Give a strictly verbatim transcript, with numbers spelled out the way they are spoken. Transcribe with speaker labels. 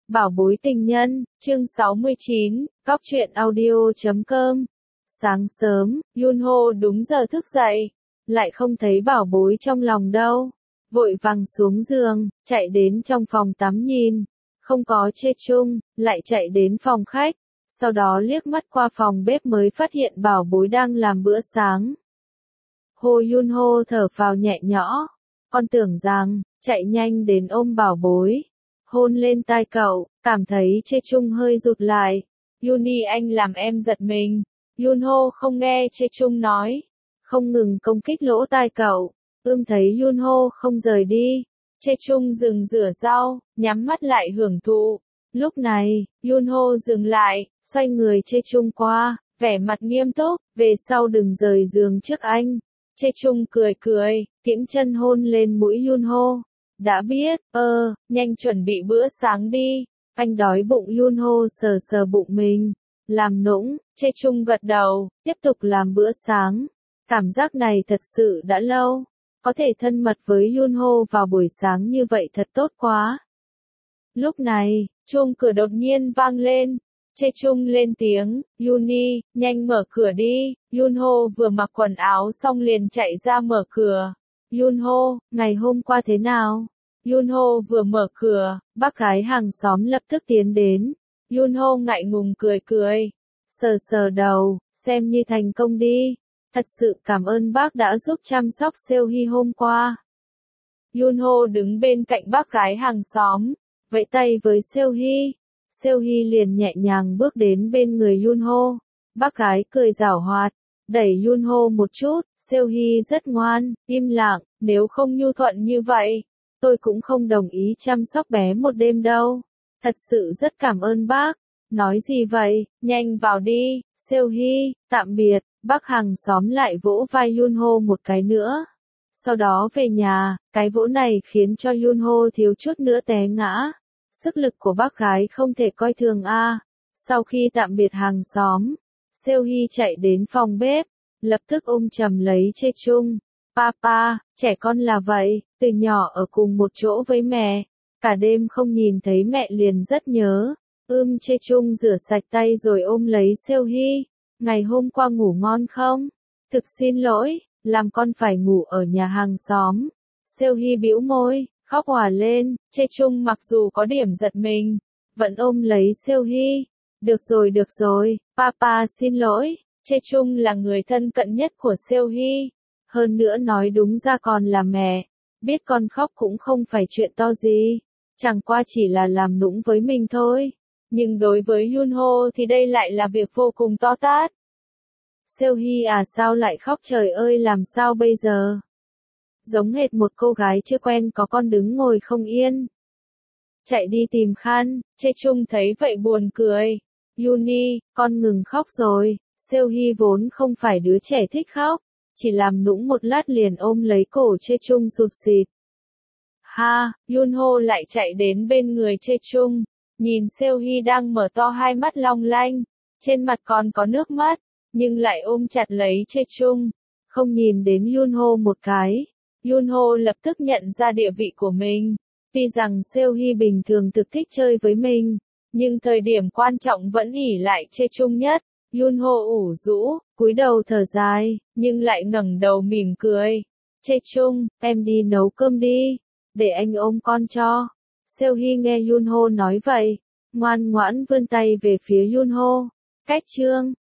Speaker 1: Bảo bối tình nhân, chương sáu mươi chín, cóc truyện audio chấm com. Sáng sớm, Yunho đúng giờ thức dậy, lại không thấy bảo bối trong lòng đâu. Vội vàng xuống giường, chạy đến trong phòng tắm nhìn, không có Chê Chung, lại chạy đến phòng khách, sau đó liếc mắt qua phòng bếp mới phát hiện bảo bối đang làm bữa sáng. Hồ Yunho thở phào nhẹ nhõ, con tưởng rằng, chạy nhanh đến ôm bảo bối, hôn lên tai cậu, cảm thấy Chê Chung hơi rụt lại. Yuni anh làm em giật mình. Yunho không nghe Chê Chung nói, không ngừng công kích lỗ tai cậu. Ưm thấy Yunho không rời đi, Chê Chung dừng rửa rau, nhắm mắt lại hưởng thụ. Lúc này, Yunho dừng lại, xoay người Chê Chung qua, vẻ mặt nghiêm túc, về sau đừng rời giường trước anh. Chê Chung cười cười, kiễng chân hôn lên mũi Yunho. Đã biết, ơ, nhanh chuẩn bị bữa sáng đi, anh đói bụng. Yunho sờ sờ bụng mình, làm nũng. Chê Chung gật đầu, tiếp tục làm bữa sáng. Cảm giác này thật sự đã lâu, có thể thân mật với Yunho vào buổi sáng như vậy thật tốt quá. Lúc này, chuông cửa đột nhiên vang lên. Chê Chung lên tiếng, Yuni, nhanh mở cửa đi. Yunho vừa mặc quần áo xong liền chạy ra mở cửa. Yunho, ngày hôm qua thế nào? Yunho vừa mở cửa, bác gái hàng xóm lập tức tiến đến. Yunho ngại ngùng cười cười, sờ sờ đầu, xem như thành công đi. Thật sự cảm ơn bác đã giúp chăm sóc Seohee hôm qua. Yunho đứng bên cạnh bác gái hàng xóm, vẫy tay với Seohee. Seohee liền nhẹ nhàng bước đến bên người Yunho. Bác gái cười giảo hoạt, đẩy Yunho một chút. Seohee rất ngoan, im lặng, nếu không nhu thuận như vậy, tôi cũng không đồng ý chăm sóc bé một đêm đâu. Thật sự rất cảm ơn bác. Nói gì vậy, nhanh vào đi. Seohee, tạm biệt. Bác hàng xóm lại vỗ vai Yunho một cái nữa. Sau đó về nhà, cái vỗ này khiến cho Yunho thiếu chút nữa té ngã. Sức lực của bác gái không thể coi thường a. À. Sau khi tạm biệt hàng xóm, Seohee chạy đến phòng bếp, lập tức ôm chầm lấy Chê Chung. Papa, trẻ con là vậy, từ nhỏ ở cùng một chỗ với mẹ, cả đêm không nhìn thấy mẹ liền rất nhớ. Ưm Chê Chung rửa sạch tay rồi ôm lấy Seohee. Ngày hôm qua ngủ ngon không? Thực xin lỗi, làm con phải ngủ ở nhà hàng xóm. Seohee bĩu môi, khóc òa lên. Chê Chung mặc dù có điểm giật mình, vẫn ôm lấy Seohee. Được rồi được rồi, papa xin lỗi. Chê Chung là người thân cận nhất của Seohee. Hơn nữa nói đúng ra còn là mẹ. Biết con khóc cũng không phải chuyện to gì. Chẳng qua chỉ là làm nũng với mình thôi. Nhưng đối với Yunho thì đây lại là việc vô cùng to tát. Seohee à, sao lại khóc trời ơi, làm sao bây giờ? Giống hệt một cô gái chưa quen có con đứng ngồi không yên. Chạy đi tìm khăn. Chê Chung thấy vậy buồn cười. Yuni, con ngừng khóc rồi. Seohee vốn không phải đứa trẻ thích khóc, chỉ làm nũng một lát liền ôm lấy cổ Chê Chung sụt sịt. Ha, Yunho lại chạy đến bên người Chê Chung, nhìn Seohee đang mở to hai mắt long lanh, trên mặt còn có nước mắt, nhưng lại ôm chặt lấy Chê Chung, không nhìn đến Yunho một cái. Yunho lập tức nhận ra địa vị của mình. Tuy rằng Seohee bình thường thực thích chơi với mình, nhưng thời điểm quan trọng vẫn ỷ lại Chê Chung nhất. Yunho ủ rũ, cúi đầu thở dài, nhưng lại ngẩng đầu mỉm cười. Chê Chung, em đi nấu cơm đi, để anh ôm con cho. Seohee nghe Yunho nói vậy, ngoan ngoãn vươn tay về phía Yunho. Cách chương